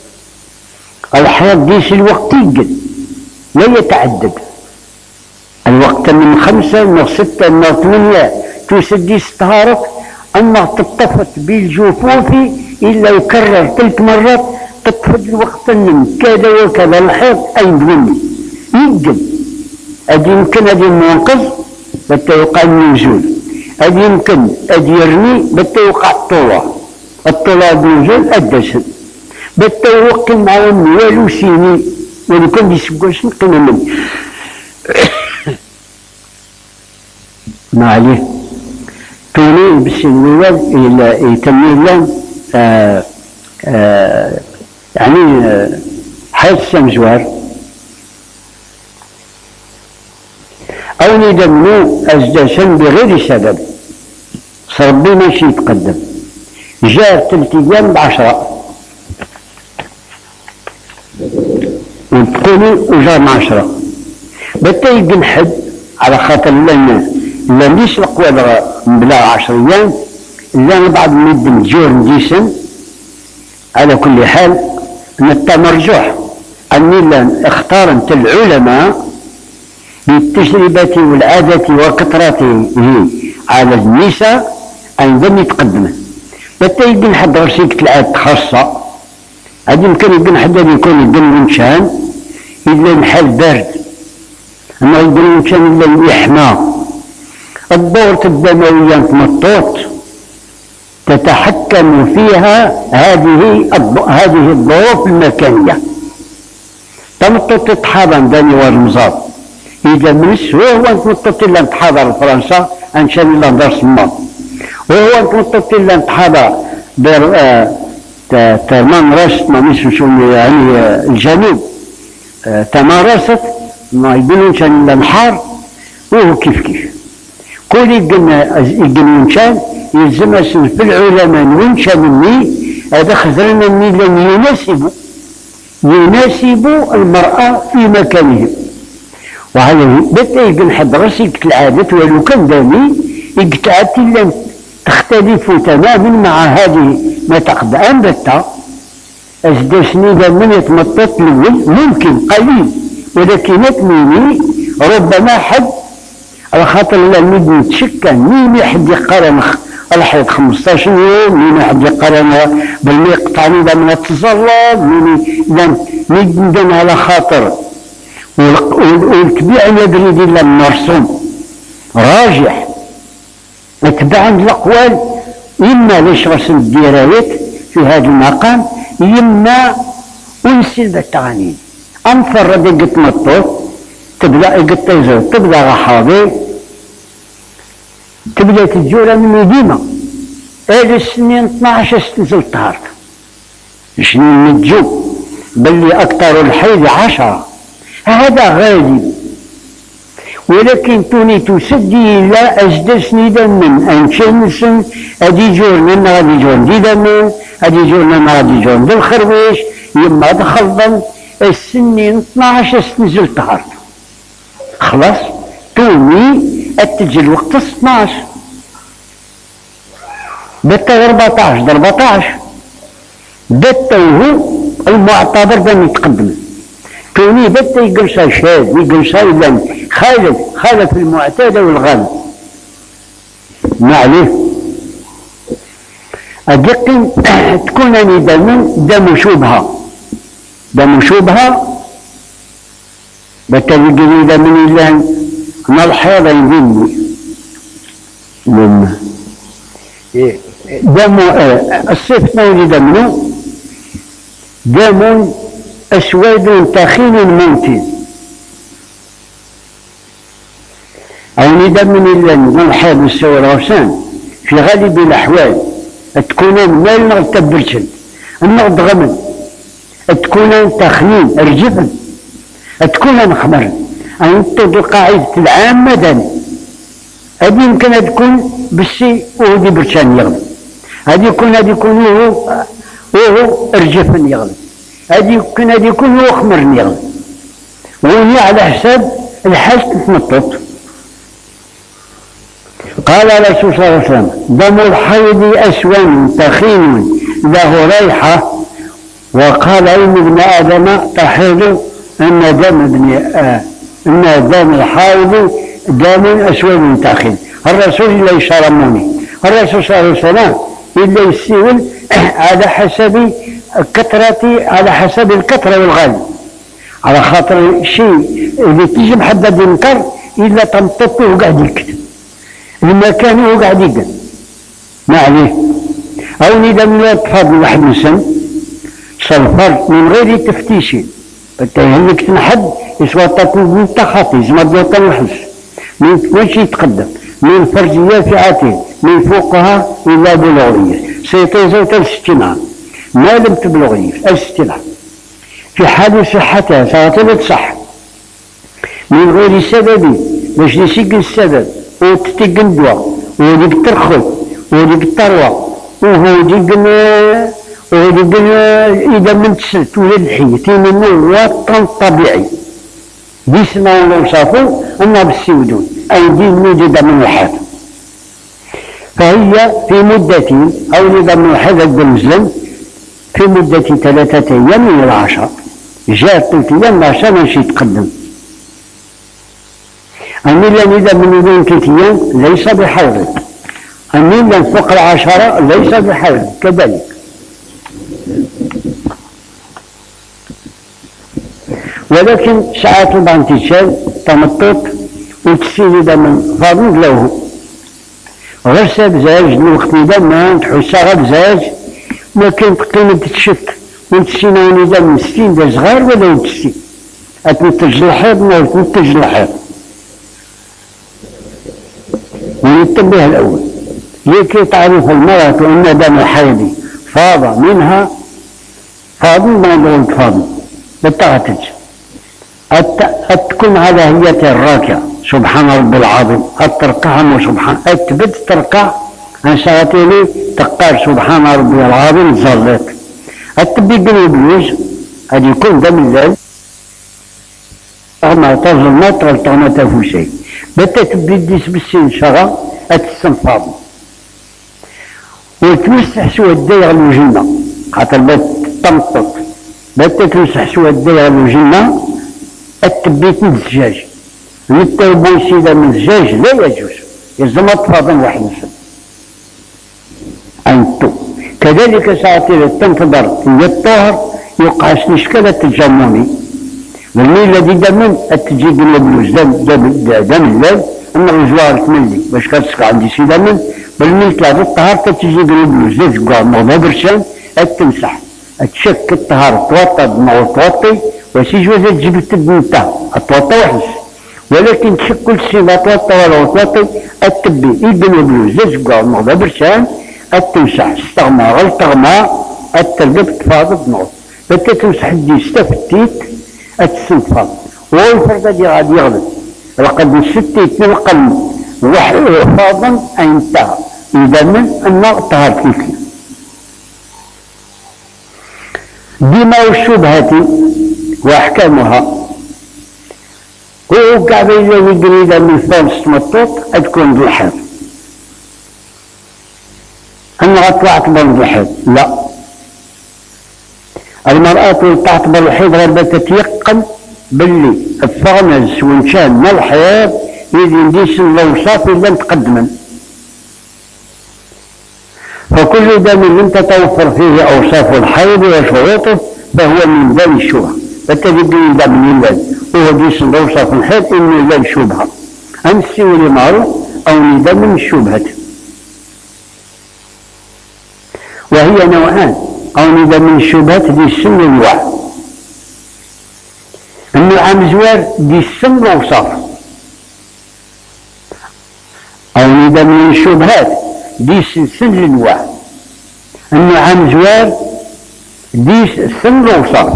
الحياة ديش الوقت يقل لا يتعدد الوقت من خمسة من ستة من ثمانية تسديس طهارة أنها تطفت بالجفوف إلا يكرر ثلاث مرات تطفت الوقت من كذا وكذا الحيض أي بني يقل أدي يمكن أدي المنقذ بتا يوقع النزول أدي يمكن أدي يرمي بتا يوقع الطوى الطوى بنزول الدسم بتا يوقع مع والو سيني ولو كان يسبقوش نقيم منه ما عليه توني بالسنوات يتمي لهم آه آه يعني آه حيث السمزوار أو ندمنو أزداسا بغير سبب صربي ماشي يتقدم جاء ثلاث أيام بعشرة وتقولي وجاء عشرة بتا يقن حد على خاطر لنا لا يسلق ولا بلا عشر أيام لا بعض مد جور ديسن. على كل حال نتا مرجوح أني لا اختار انت العلماء بالتجربة والعادة وكثرته على النساء أن لم يتقدم بتا يقن حد رسيكة العادة خاصة هذا يمكن يقن حد يكون يقن ونشان إلا الحال بارد أنه يقن ونشان إلا الإحماء الدورة الدموية مطوط تتحكم فيها هذه هذه الظروف المكانية تمطط تتحضن داني والمزار إذا من السوء هو تمطط إلا تحضر فرنسا أنشان إلا دار صمام وهو تمطط إلا تحضر دار آه تمارست ما نسمشو يعني آه الجنوب آه تمارست ما يقولونش إلا النحار وهو كيف كيف كل يقن ونشان يلزم اسم في العلماء ونشا مني هذا خزرنا مني لن يناسب يناسب المرأة في مكانهم وعليه بتا يقن حد راسك العادة ولو كان داني اقتعدت لن تختلف تماما مع هذه ما تقدم بتا ازدسني لمن يتمطط الاول ممكن قليل ولكن اثنيني ربما حد على خاطر لا نريد نتشكى مين حد يقارن الحيط خمسطاش يوم مين حد يقارن بالمقطع إذا من التزلط مين ندن على خاطر والتبيع يدري دي إلا المرسوم راجح اتباعا الأقوال إما ليش رسم الدرايات في هذا المقام إما أنسل بالتغانين أنفر دقة مطوط تبدا قطيزه تبدا غحاضي تبدا تجوله من ديما هذه السنين اثناش استنزل طهرت شنو نتجو بلي اكثر الحيض عشرة هذا غالي ولكن توني تسدي لا ازدسني دمن انشنسن ادي جورنا غادي جون دي دمن ادي جورنا غادي جون دي الخرويش يما دخلن السنين اثناش استنزل طهرت خلاص توني اتجي الوقت اثناش بتا أربعطاش أربعطاش بتا وهو المعتبر بان يتقدم توني بتا يقرصا شاذ يقرصا إلا خالف خالف المعتاد والغالب ما عليه أدقن تكون أني دائما دم شبهة دم شبهة بتلقي إذا من الله أنا الحيض يذني لما دم الصيف نولد منه دم أسود تخين موت أو ندم من الله من الحيض السوار غرسان في غالب الأحوال تكون مال نغد تبرشن النغد غمن تكون تخنين رجفن تكون مخمر أن تدو قاعدة العامة داني هذه يمكن أن تكون بالسي وهو برشان يغلب هذه يكون هذه يكون وهو وهو رجفن يغلب هذه يمكن هذه يكون وهو خمر يغلب وهي على حساب الحاج تتنطط. قال الرسول صلى الله عليه وسلم دم الحيض أسود تخين له ريحة وقال إن ابن آدم تحيض أن دم ابن آه أن دم الحائض دم أسود تخين. الرسول لا يشرموني الرسول صلى الله عليه وسلم إلا يسيول على حسب كثرة على حسب الكثرة والغالب على خاطر الشيء اللي تيجي محدد ينكر إلا تمططه وقاعد يكتب المكان هو قاعد يقل ما عليه. أو إذا من يتفاضل واحد مسن صنفر من غير تفتيش تهلك تنحد يسوى تكون من تخاطي زي ما بيوتا الحس ما يتكونش يتقدم من فرجية في عاتين من فوقها إلى بلغية سيطيزة الستين عام ما لم تبلغيه الستين عام في حال صحتها ساعتين تصح من غير سبب باش يسيق السبب وتتيق الدواء وديك الترخل وديك التروى وهو ديك وديك إذا من تسلت ولا الحية تيمنو وطن طبيعي ديسنا ونوصفو أنها بالسودون أي دين موجودة من الحاد فهي في مدة أو نظام الحاد المسلم في مدة ثلاثة أيام من العشر جاءت ثلاثة أيام عشان ماشي يتقدم أميلا إذا من دون ثلاثة أيام ليس بحول أميلا فوق العشرة ليس بحول كذلك ولكن ساعات بعض تشال تمطط وتسير إذا من فاضل له غرسة بزاج الوقت إذا ما تحسها بزاج ما كانت قيمة تتشك وتسينا إذا من ستين دا صغار ولا يتسي أتنتج الحيض ما تنتج الحيض وننتبه الأول لكي تعرف المرأة أن دم الحيض فاض منها فاض ما دون فاض بالتعتج أتكون على هيئة الراكعة سبحان رب العظيم أترقعهم وسبحان أتبت ترقع عن ساعتين تقار سبحان ربي العظيم ظلت أتبي قلوب الوجه هذه يكون دم الليل أما تظلمات غلطانة تفوسي بتا تبي ديس بالسين شغا أتستنفاض وتمسح سوى الدايغ الوجنة خاطر بات تمطط بتا تمسح سوى الدايغ الوجنة التبيت من الزجاج نتربو سيدة من الزجاج لا يجوز يلزم تفاضل واحد نسل أنتو كذلك ساعتين تنتظر هي الطهر يوقع الإشكال التجممي والليل الذي دمن التجي بالوبلوز دم دم دم الليل أن الرجوار تملي باش كتسقى عندي سي دمن بالميل ثلاثة الطهر تتجي بالوبلوز لا تقع موضوع برشان التمسح تشك الطهر توطى ما توطي وسي جوز تجيب التدنتا التوطى وحش ولكن تشك كل شيء لا توطى ولا توطي التبي يبن وبلوز لا تقع موضوع برشان التمسح استغمى غلط غمى الترقب تفاضل نوض بتا تمسح الدي استفتيت التسنفاض وهو الفرد دي غادي يغلط لقد نستيت من القلب فاضا انتهى اذا من النار طهرت فيك دماء الشبهة واحكامها هو كعب الذي يريد من فارس مطوط تكون ذو الحال أنها تعتبر الحيض لا المرأة تعتبر الحيض غير تتيقن باللي الفغنز وانشان من الحيض يدي نديس الأوصاف لم تقدما فكل دم لم تتوفر فيه أوصاف الحيض وشروطه فهو من ذوي الشبهة فتجد دم من ذلك وهو ديس الأوصاف الحيض إنه ذوي الشبهة أمسي ولمعروف أو ندم من الشبهة وهي نوعان أو ندم من الشبهات دي السن والوعي النوع مزوار دي السن والوصاف أو ندم من الشبهات دي السن والوعي النوع مزوار دي السن والوصاف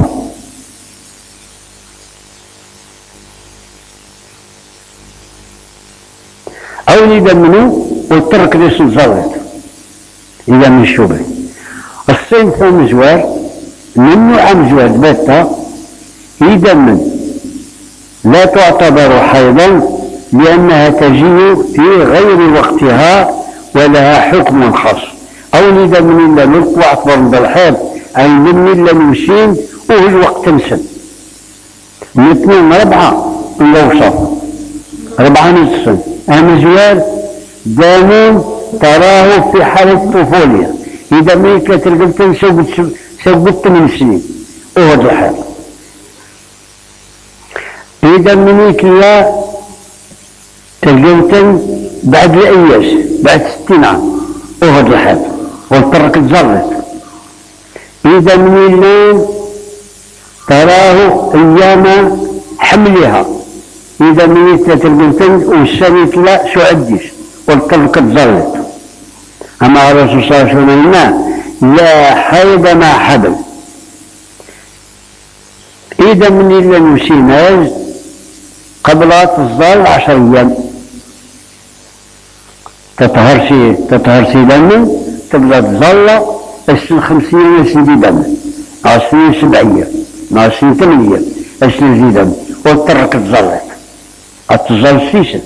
أو ندم منه وترك ليس الزوات إذا من الشبهة الصنف مزوار من نوع مزوار باتا إذا من لا تعتبر حيضا لأنها تجي في غير وقتها ولها حكم خاص أو إذا من إلا ملك واعتبر بالحيض أي من إلا نمسين وهو الوقت تمسن من اثنين ربعة الأوصاف ربعة نصف مزوار دانون تراه في حالة الطفولية إذا ميك ترقبتن سوقت من سنين وهو الحال إذا منيك لا ترقبتن بعد الأياس بعد ستين عام وهو الحال والطرق تزرت إذا من الليل تراه أيام حملها إذا منيك ترقبتن والسنة لا شو عديش والطرق تزلط. أما الرسول صلى الله عليه وسلم لا حيض مع حبل. إذا من إلا نسيناز قبل تظل عشر أيام تطهر سي تطهر سي دم تبدا تظل السن خمسين السن دي دم مع السن سبعية مع السن ثمانية السن دي دم والطرق تظلت تظل سيسن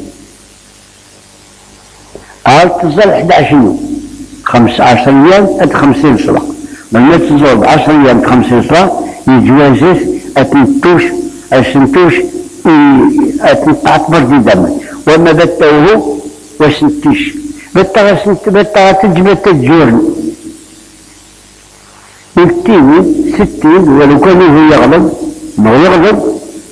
عاد تظل أحد عشر يوم خمس عشر أيام أد خمسين صلاة لما تظل بعشر أيام خمسين صلاة يجوازس أتنتوش أسنتوش أتنتعتبر دي دم وما بتوه وسنتيش بتا سنت بتا تجبت الجورن يكتيني ستين ولو كان هو يغلب ما يغلب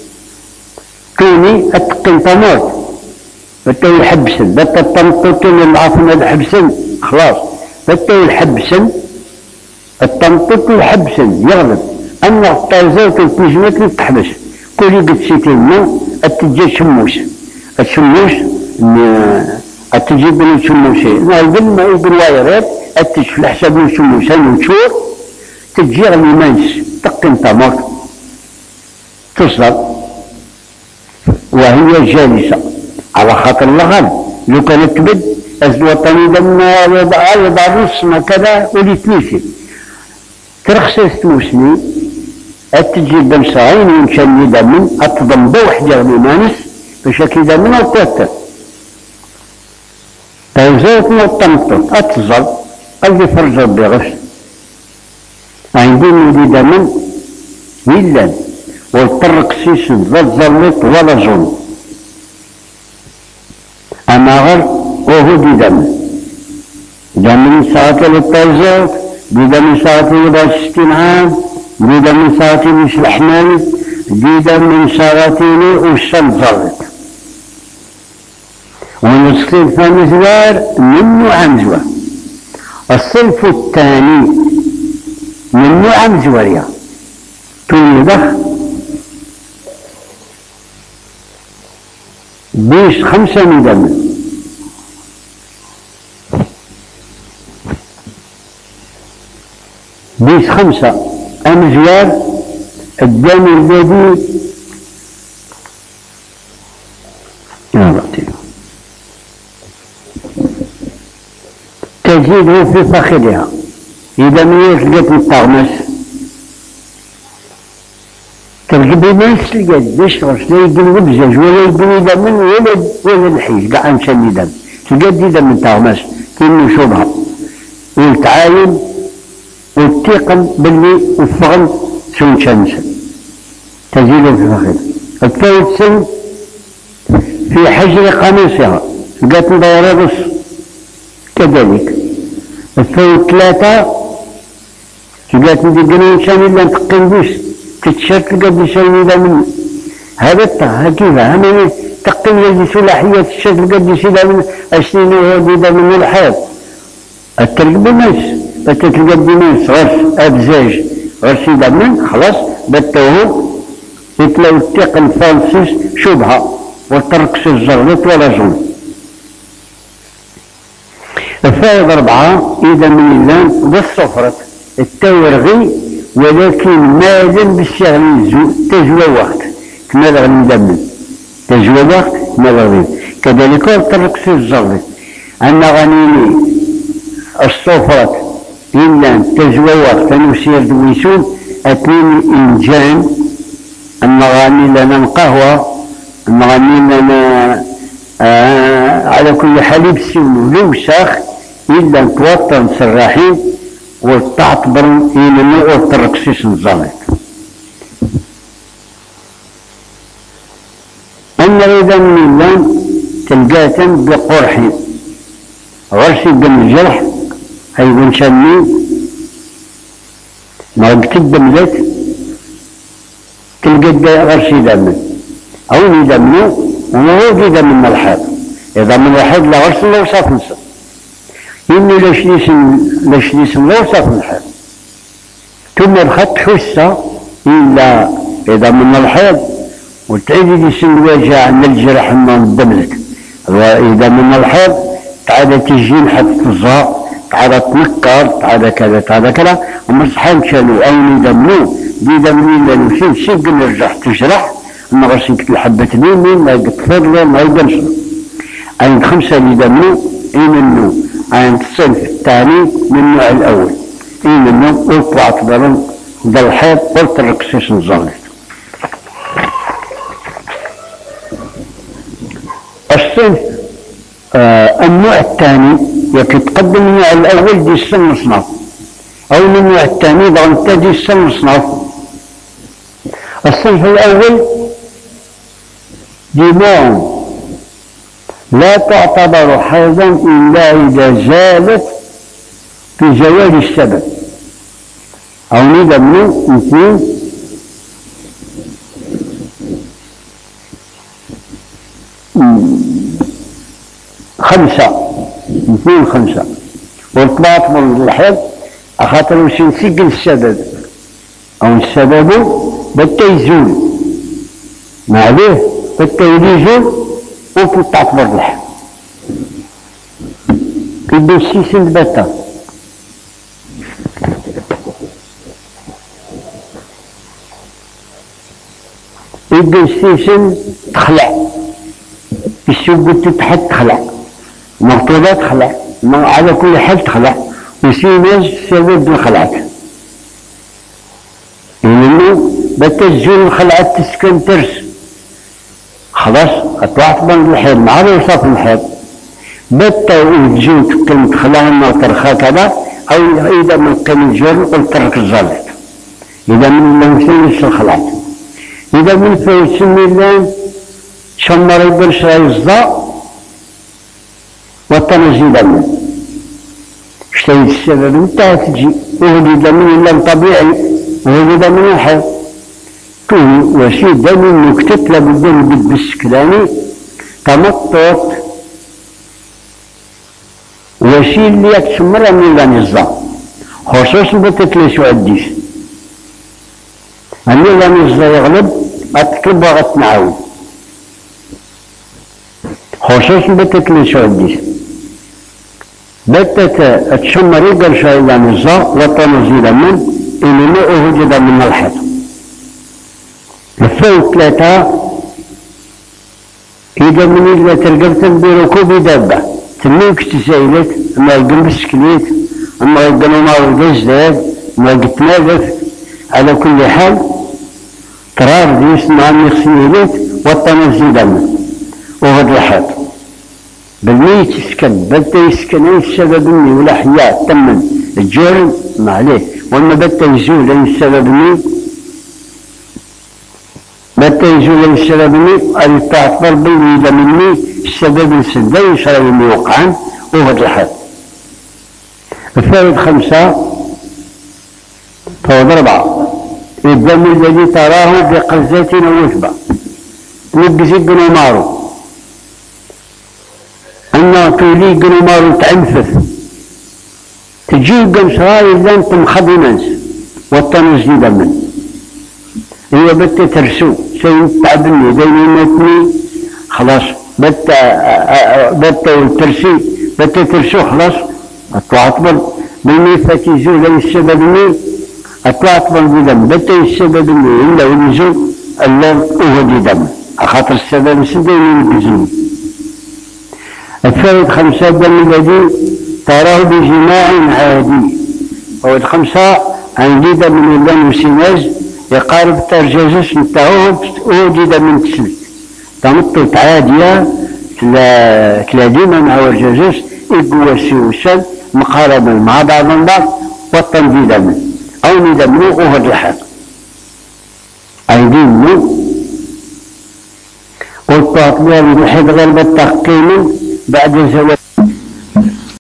كوني اتقن طموت بتا يحبسن بتا التنطط العاصمة الحبسن خلاص بتا يحبسن التنطط يحبسن يغلب أما الطازات والتجمات تحبس كل قد سيتين التجي شموس الشموس التجيب من الشموسي نقول ما يقول وايرات التجف الحساب من الشموسان وتشوف تجي غني مانس تقن طماط تصل وهي جالسة على خاطر الغد لو كانت تبد الوطني لما يضع نص كذا وليت نيسي ترخص توسني التجيب بمساعين ونشني دمن أتضم بوحدة غني مانس بشكل دمن وتوتر فوزيتنا الطمطم أتظل قلبي فرج ربي غش عندي ولي دمن ويلان والطرق سيسن لا تزلط ولا ظلم أما غير وهو دي دمن دمن ساعتين للطازات دي دمن ساعتين بعد ستين عام دي دمن ساعتين مش الحمال دي دمن ساعتين وشن ظلت ونسخ الثاني زوار منه عام زوار الصنف الثاني منه عام زواريا تولدخ بيش خمسة مدمن بيش خمسة أم زوار الدم الذي تزيده في فخذها إذا ميز لقيت الطغمس تلقى ناس لقيت يشرش لا يقول بزاج ولا يقول دم ولا ولا الحيش قاع نشني دم تلقى دي دم الطغمس كأنه شبهة والتعاين والثقل باللي وفغل سون شمس تزيده في فخذها الثالث سن في حجر قميصها لقيت مدورة كذلك الثالث ثلاثة تلقات ندي قنين شان إلا نتقن بوش تتشرت لقد شان إلا من هذا الطه هكذا همني تقن يجي سلاحية تتشرت لقد شان من أسنين وهذا من الحياة التلقى بماس بتتلقى بماس غرس أبزاج غرس إذا من خلاص بتوه يتلاو التقن فانسس شبهة والتركس الزرلت ولا زون الفائدة أربعة إذا من اللام بالصفرة التورغي ولكن مازال بالشغل تجوى وقت كما غادي ندمن تجوى وقت ما غادي كذلك التركس الزرد أنا غنيني الصفرة إلا تجوى وقت نسير دويسون أتنين إنجان أما غني لنا القهوة أما غني لنا آه على كل حال يبسون لو ساخ إلا نتوطن نسراحين والتعطبر إلى النوع التركسيس نظامك أما إذا من اللام تلقاتا بقرحي غرسي دم الجرح هاي بنسميه ما بتدم ذات تلقى غرسي دم أو يدمنه وما هو كذا من الحاد إذا من الحاد لا غرس لا وصف نصف إنه لاش نسم لاش نسم لا وصف الحاد ثم الخط حسة إلا إذا من الحاد وتعيد يسم الوجع من الجرح من الدملك إذا من الحاد تعالى تجين حتى تزهق، تعالى تنكر، تعالى كذا تعالى كذا. ومصحان كانوا أين يدمنوا بيدمنوا لأنه شيء شيء نرجع تجرح أما غسيك الحبة مين ما يقتفر ما يدمش. عند خمسة اللي يدمنوا إيه منه عند الصنف الثاني من النوع الأول إيه منه قلت واعتبروا ذا الحيط قلت الرقصيش الظالم. الصنف آه النوع الثاني يتقدم من النوع الأول دي السن صنف أو من النوع الثاني بغنتا دي السن صنف. الصنف الأول دماء لا تعتبر حيضا إلا إذا زالت بزوال السبب أو ندى منه اثنين خمسة اثنين خمسة وطلعت من الحيض أخاطر وش نسجل السبب أو السبب بالتيزول ما عليه بالتيزول وكي تعتبر الحيض كيدو السيسن باتا يدو السيسن تخلع السوق تتحت تخلع مقطوبة تخلع على كل حال تخلع ويصير ناس سبب الخلعات لأنه بتسجل الخلعات تسكن ترس خلاص أطلعت من الحيض مع وصف الحيض بتا وتجي كلمة خلع ما ترخى كذا أو إذا من كان الجر قلت ترك الزالت إذا من لم يسلس الخلعات إذا من فيسمي الله شمر يبرش يصدع والتنزيل منه اشتهيت السبب انتهى تجي وهو من لم طبيعي وهو من الحيض كل وشيء دم نكتت لابد من بالسكلاني تمطط وشيء اللي يتشمر من لانزا خصوصا بتتلسوا عديس أني لانزا يغلب أتكلب وغتنعاود خصوصا بتتلسوا عديس بتت تشمر يقل شيء لانزا وتنزيل من إنما أوجد من الحيض. الفوت ثلاثة إذا من إذا ترقبت بركوب دابة تنوك تسايلت أما يقل بسكليت أما يقلوا ما ودزداد أما يقتنادف على كل حال قرار ديس مع المخسيلات والتنزيل منه وغد الحيض بالميت يسكن بدا يسكن السبب مني ولا حياة تمن الجرم ما عليه وأما بدا يزول السبب مني بدا يزول السبب مني أن تعتبر بالويدة مني السبب السدى يشرب مني وقعا وغد الحيض. الفائد خمسة فوض أربعة الدم الذي تراه بقزة أو وثبة نقزي قنومارو أن تولي قنومارو تعنفث تجي قمصراي لن تمخض ناس والتنزيل من هي بتا ترسو شيء تعبني بيني ماتني خلاص بتا بتا ترسي بتا ترسو خلاص أتعطبل بيني فاتيزو لي السبب مي أتعطبل بدم بتا السبب مي إلا ونزو ألا أهدي دم أخاطر السبب سديني بزني. الثالث خمسة دم الذي تراه بجماع عادي فوائد خمسة عندي دم من اللون وسيناز يقارب ترجزس نتاعو أوجد من تسلت تمطت عادية تلا ديما مع ورجزس إقوى سيوسل مقاربا مع بعض البعض والتنزيل منه أو ندمنه وهو الحق عندي منه قلت أطلع بمحيط غلبة تحقيم بعد زوال